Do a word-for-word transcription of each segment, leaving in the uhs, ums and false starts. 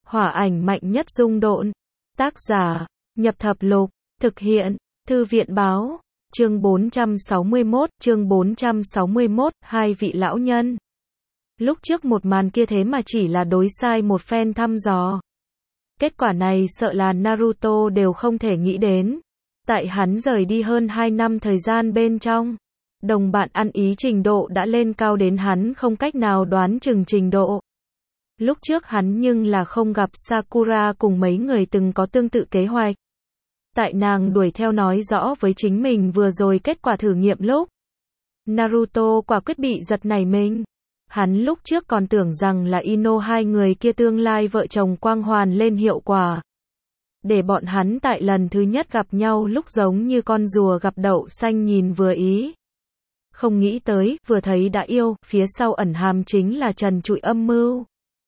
Hỏa ảnh mạnh nhất dung độn. Tác giả, Nhập Thập Lục. Thực hiện, Thư viện báo. Chương bốn trăm sáu mươi mốt, chương bốn trăm sáu mươi mốt, hai vị lão nhân. Lúc trước một màn kia thế mà chỉ là đối sai một phen thăm dò. Kết quả này sợ là Naruto đều không thể nghĩ đến. Tại hắn rời đi hơn hai năm thời gian bên trong. Đồng bạn ăn ý trình độ đã lên cao đến hắn không cách nào đoán chừng trình độ. Lúc trước hắn nhưng là không gặp Sakura cùng mấy người từng có tương tự kế hoạch. Tại nàng đuổi theo nói rõ với chính mình vừa rồi kết quả thử nghiệm lúc. Naruto quả quyết bị giật nảy mình. Hắn lúc trước còn tưởng rằng là Ino hai người kia tương lai vợ chồng quang hoàn lên hiệu quả. Để bọn hắn tại lần thứ nhất gặp nhau lúc giống như con rùa gặp đậu xanh nhìn vừa ý. Không nghĩ tới, vừa thấy đã yêu, phía sau ẩn hàm chính là trần trụi âm mưu.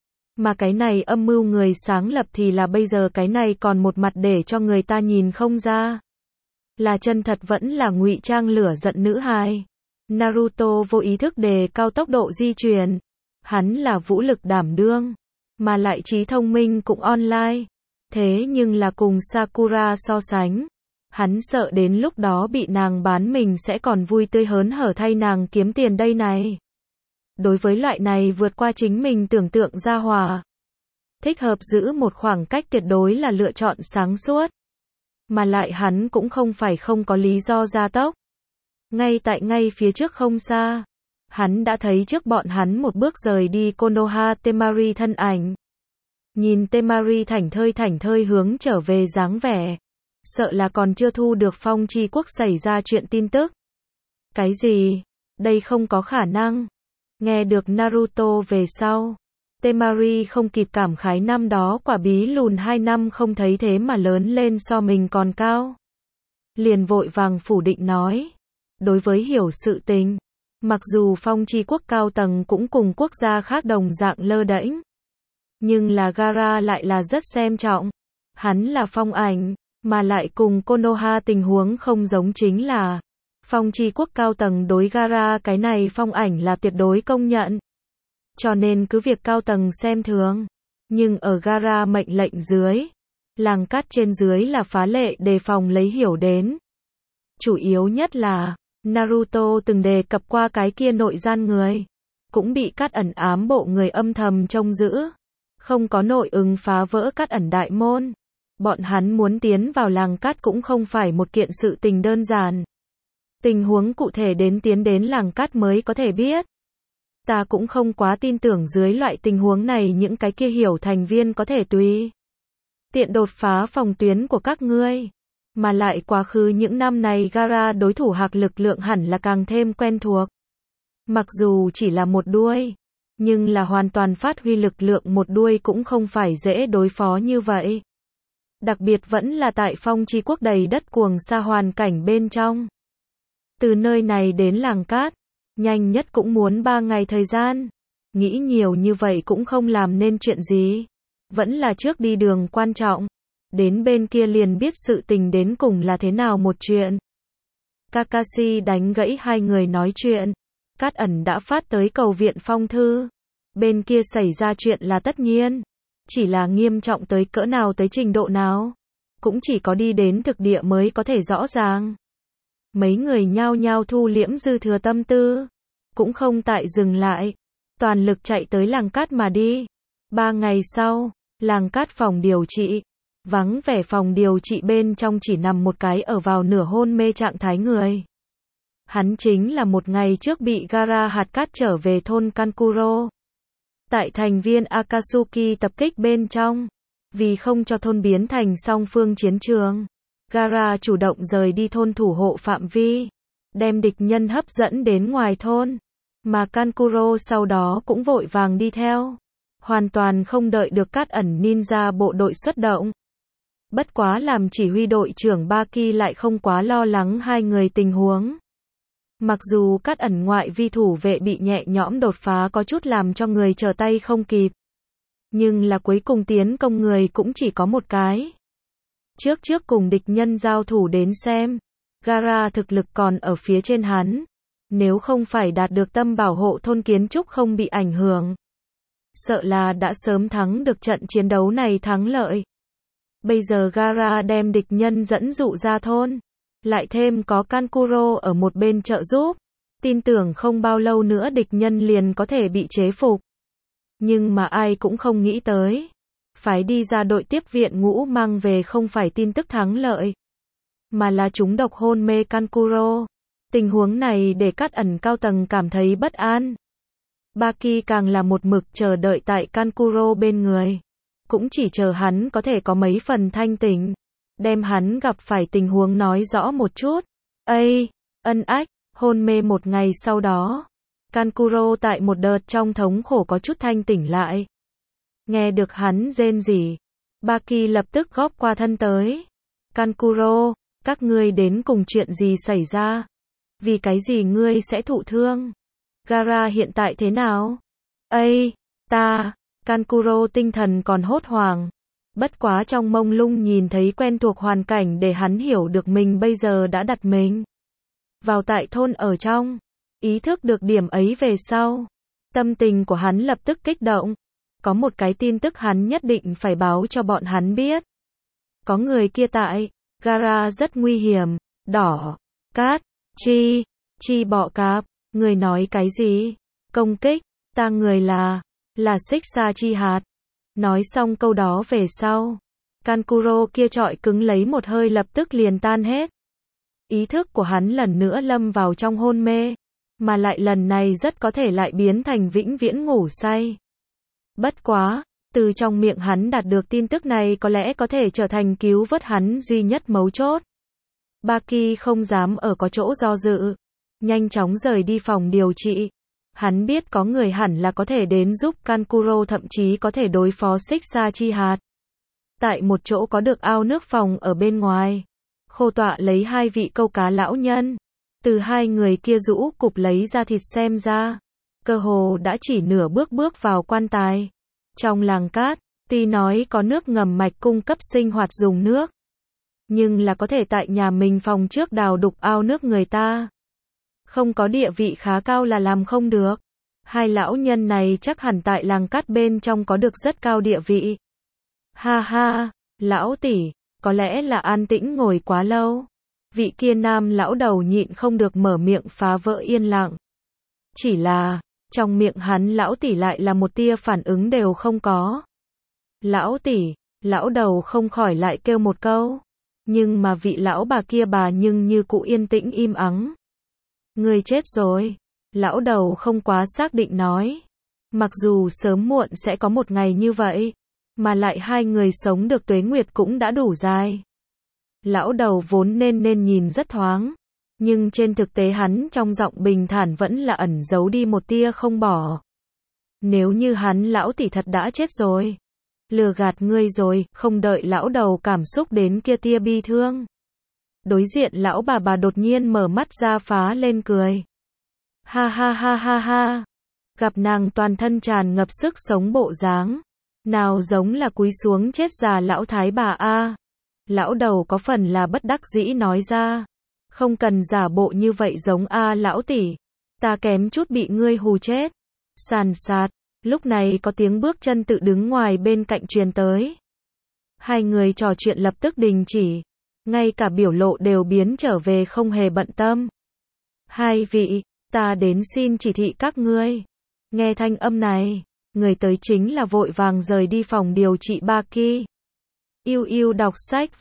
Mà cái này âm mưu người sáng lập thì là bây giờ cái này còn một mặt để cho người ta nhìn không ra. Là chân thật vẫn là ngụy trang lửa giận nữ hài. Naruto vô ý thức đề cao tốc độ di chuyển. Hắn là vũ lực đảm đương, mà lại trí thông minh cũng online. Thế nhưng là cùng Sakura so sánh, hắn sợ đến lúc đó bị nàng bán mình sẽ còn vui tươi hớn hở thay nàng kiếm tiền đây này. Đối với loại này vượt qua chính mình tưởng tượng ra hỏa, thích hợp giữ một khoảng cách tuyệt đối là lựa chọn sáng suốt. Mà lại hắn cũng không phải không có lý do gia tốc. Ngay tại ngay phía trước không xa, hắn đã thấy trước bọn hắn một bước rời đi Konoha Temari thân ảnh. Nhìn Temari thảnh thơi thảnh thơi hướng trở về dáng vẻ, sợ là còn chưa thu được Phong Chi Quốc xảy ra chuyện tin tức. Cái gì? Đây không có khả năng. Nghe được Naruto về sau, Temari không kịp cảm khái năm đó quả bí lùn hai năm không thấy thế mà lớn lên so mình còn cao. Liền vội vàng phủ định nói. Đối với hiểu sự tình, mặc dù Phong Chi Quốc cao tầng cũng cùng quốc gia khác đồng dạng lơ đễnh, nhưng là Gaara lại là rất xem trọng. Hắn là phong ảnh, mà lại cùng Konoha tình huống không giống chính là Phong Chi Quốc cao tầng đối Gaara cái này phong ảnh là tuyệt đối công nhận. Cho nên cứ việc cao tầng xem thường, nhưng ở Gaara mệnh lệnh dưới, làng cát trên dưới là phá lệ đề phòng lấy hiểu đến. Chủ yếu nhất là Naruto từng đề cập qua cái kia nội gian người, cũng bị Cát Ẩn ám bộ người âm thầm trông giữ. Không có nội ứng phá vỡ Cát Ẩn đại môn. Bọn hắn muốn tiến vào làng cát cũng không phải một kiện sự tình đơn giản. Tình huống cụ thể đến tiến đến làng cát mới có thể biết. Ta cũng không quá tin tưởng dưới loại tình huống này những cái kia hiểu thành viên có thể tùy tiện đột phá phòng tuyến của các ngươi. Mà lại quá khứ những năm này Gaara đối thủ hạc lực lượng hẳn là càng thêm quen thuộc. Mặc dù chỉ là một đuôi, nhưng là hoàn toàn phát huy lực lượng một đuôi cũng không phải dễ đối phó như vậy. Đặc biệt vẫn là tại Phong Chi Quốc đầy đất cuồng sa hoàn cảnh bên trong. Từ nơi này đến làng cát, nhanh nhất cũng muốn ba ngày thời gian. Nghĩ nhiều như vậy cũng không làm nên chuyện gì. Vẫn là trước đi đường quan trọng. Đến bên kia liền biết sự tình đến cùng là thế nào một chuyện. Kakashi đánh gãy hai người nói chuyện. Cát Ẩn đã phát tới cầu viện phong thư. Bên kia xảy ra chuyện là tất nhiên. Chỉ là nghiêm trọng tới cỡ nào tới trình độ nào. Cũng chỉ có đi đến thực địa mới có thể rõ ràng. Mấy người nhao nhao thu liễm dư thừa tâm tư. Cũng không tại dừng lại. Toàn lực chạy tới làng cát mà đi. Ba ngày sau, làng cát phòng điều trị. Vắng vẻ phòng điều trị bên trong chỉ nằm một cái ở vào nửa hôn mê trạng thái người. Hắn chính là một ngày trước bị Gaara hạt cát trở về thôn Kankuro. Tại thành viên Akatsuki tập kích bên trong. Vì không cho thôn biến thành song phương chiến trường, Gaara chủ động rời đi thôn thủ hộ phạm vi. Đem địch nhân hấp dẫn đến ngoài thôn. Mà Kankuro sau đó cũng vội vàng đi theo. Hoàn toàn không đợi được Cát Ẩn ninja bộ đội xuất động. Bất quá làm chỉ huy đội trưởng Baki lại không quá lo lắng hai người tình huống. Mặc dù Cát Ẩn ngoại vi thủ vệ bị nhẹ nhõm đột phá có chút làm cho người trở tay không kịp. Nhưng là cuối cùng tiến công người cũng chỉ có một cái. Trước trước cùng địch nhân giao thủ đến xem, Gaara thực lực còn ở phía trên hắn. Nếu không phải đạt được tâm bảo hộ thôn kiến trúc không bị ảnh hưởng, sợ là đã sớm thắng được trận chiến đấu này thắng lợi. Bây giờ Gaara đem địch nhân dẫn dụ ra thôn, lại thêm có Kankuro ở một bên trợ giúp, tin tưởng không bao lâu nữa địch nhân liền có thể bị chế phục. Nhưng mà ai cũng không nghĩ tới, phái đi ra đội tiếp viện ngũ mang về không phải tin tức thắng lợi, mà là chúng độc hôn mê Kankuro. Tình huống này để Cát Ẩn cao tầng cảm thấy bất an. Baki càng là một mực chờ đợi tại Kankuro bên người, cũng chỉ chờ hắn có thể có mấy phần thanh tỉnh, đem hắn gặp phải tình huống nói rõ một chút. Ây, ân ách, hôn mê một ngày sau đó, Kankuro tại một đợt trong thống khổ có chút thanh tỉnh lại. Nghe được hắn rên rỉ, Baki lập tức góp qua thân tới. Kankuro, các ngươi đến cùng chuyện gì xảy ra? Vì cái gì ngươi sẽ thụ thương? Gaara hiện tại thế nào? Ây, ta, Kankuro tinh thần còn hốt hoảng. Bất quá trong mông lung nhìn thấy quen thuộc hoàn cảnh để hắn hiểu được mình bây giờ đã đặt mình vào tại thôn ở trong. Ý thức được điểm ấy về sau, tâm tình của hắn lập tức kích động. Có một cái tin tức hắn nhất định phải báo cho bọn hắn biết. Có người kia tại, Gaara rất nguy hiểm, đỏ, cát, chi, chi bọ cạp, người nói cái gì? Công kích, ta người là, là xích xa chi hạt. Nói xong câu đó về sau, Kankuro kia trọi cứng lấy một hơi lập tức liền tan hết. Ý thức của hắn lần nữa lâm vào trong hôn mê, mà lại lần này rất có thể lại biến thành vĩnh viễn ngủ say. Bất quá, từ trong miệng hắn đạt được tin tức này có lẽ có thể trở thành cứu vớt hắn duy nhất mấu chốt. Baki không dám ở có chỗ do dự, nhanh chóng rời đi phòng điều trị. Hắn biết có người hẳn là có thể đến giúp Kankuro, thậm chí có thể đối phó xích xa chi hạt. Tại một chỗ có được ao nước phòng ở bên ngoài, khô tọa lấy hai vị câu cá lão nhân. Từ hai người kia rũ cục lấy ra thịt xem ra, cơ hồ đã chỉ nửa bước bước vào quan tài. Trong làng cát, tuy nói có nước ngầm mạch cung cấp sinh hoạt dùng nước, nhưng là có thể tại nhà mình phòng trước đào đục ao nước người ta. Không có địa vị khá cao là làm không được. Hai lão nhân này chắc hẳn tại làng cát bên trong có được rất cao địa vị. Ha ha, lão tỷ, có lẽ là an tĩnh ngồi quá lâu. Vị kia nam lão đầu nhịn không được mở miệng phá vỡ yên lặng. Chỉ là, trong miệng hắn lão tỷ lại là một tia phản ứng đều không có. Lão tỷ, lão đầu không khỏi lại kêu một câu. Nhưng mà vị lão bà kia bà nhưng như cụ yên tĩnh im ắng. Người chết rồi. Lão đầu không quá xác định nói. Mặc dù sớm muộn sẽ có một ngày như vậy, mà lại hai người sống được tuế nguyệt cũng đã đủ dài. Lão đầu vốn nên nên nhìn rất thoáng, nhưng trên thực tế hắn trong giọng bình thản vẫn là ẩn giấu đi một tia không bỏ. Nếu như hắn lão tỷ thật đã chết rồi, lừa gạt ngươi rồi, không đợi lão đầu cảm xúc đến kia tia bi thương. Đối diện lão bà bà đột nhiên mở mắt ra phá lên cười. Ha ha ha ha ha. Gặp nàng toàn thân tràn ngập sức sống bộ dáng, nào giống là cúi xuống chết già lão thái bà a. Lão đầu có phần là bất đắc dĩ nói ra. Không cần giả bộ như vậy giống a lão tỷ. Ta kém chút bị ngươi hù chết. Sàn sạt. Lúc này có tiếng bước chân tự đứng ngoài bên cạnh truyền tới. Hai người trò chuyện lập tức đình chỉ. Ngay cả biểu lộ đều biến trở về không hề bận tâm. Hai vị, ta đến xin chỉ thị các ngươi. Nghe thanh âm này, người tới chính là vội vàng rời đi phòng điều trị Baki. Yêu yêu đọc sách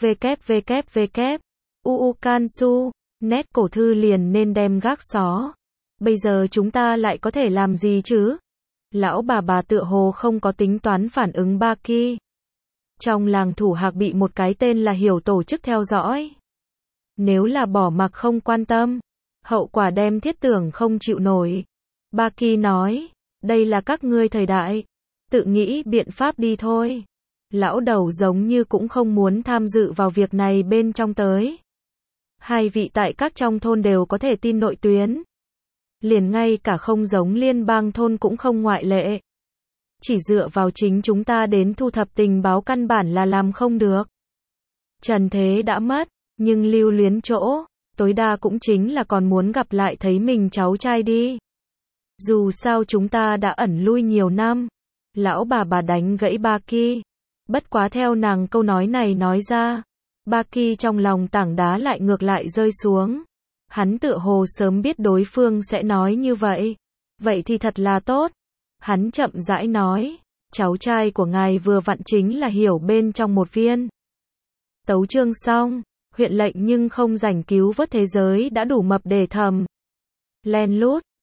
www. Uukansu, nét cổ thư liền nên đem gác xó. Bây giờ chúng ta lại có thể làm gì chứ? Lão bà bà tựa hồ không có tính toán phản ứng Baki. Trong làng thủ hạc bị một cái tên là Hiểu tổ chức theo dõi. Nếu là bỏ mặc không quan tâm, hậu quả đem thiết tưởng không chịu nổi. Baki nói, đây là các ngươi thời đại, tự nghĩ biện pháp đi thôi. Lão đầu giống như cũng không muốn tham dự vào việc này bên trong tới. Hai vị tại các trong thôn đều có thể tin nội tuyến. Liền ngay cả không giống liên bang thôn cũng không ngoại lệ. Chỉ dựa vào chính chúng ta đến thu thập tình báo căn bản là làm không được. Trần thế đã mất, nhưng lưu luyến chỗ, tối đa cũng chính là còn muốn gặp lại thấy mình cháu trai đi. Dù sao chúng ta đã ẩn lui nhiều năm, Lão bà bà đánh gãy Ba Ki. Bất quá theo nàng câu nói này nói ra, Ba Ki trong lòng tảng đá lại ngược lại rơi xuống. Hắn tựa hồ sớm biết đối phương sẽ nói như vậy. Vậy thì thật là tốt. Hắn chậm rãi nói, cháu trai của ngài vừa vặn chính là hiểu bên trong một viên. Tấu chương xong, huyện lệnh nhưng không rảnh cứu vớt thế giới đã đủ mập để thầm. Len lút,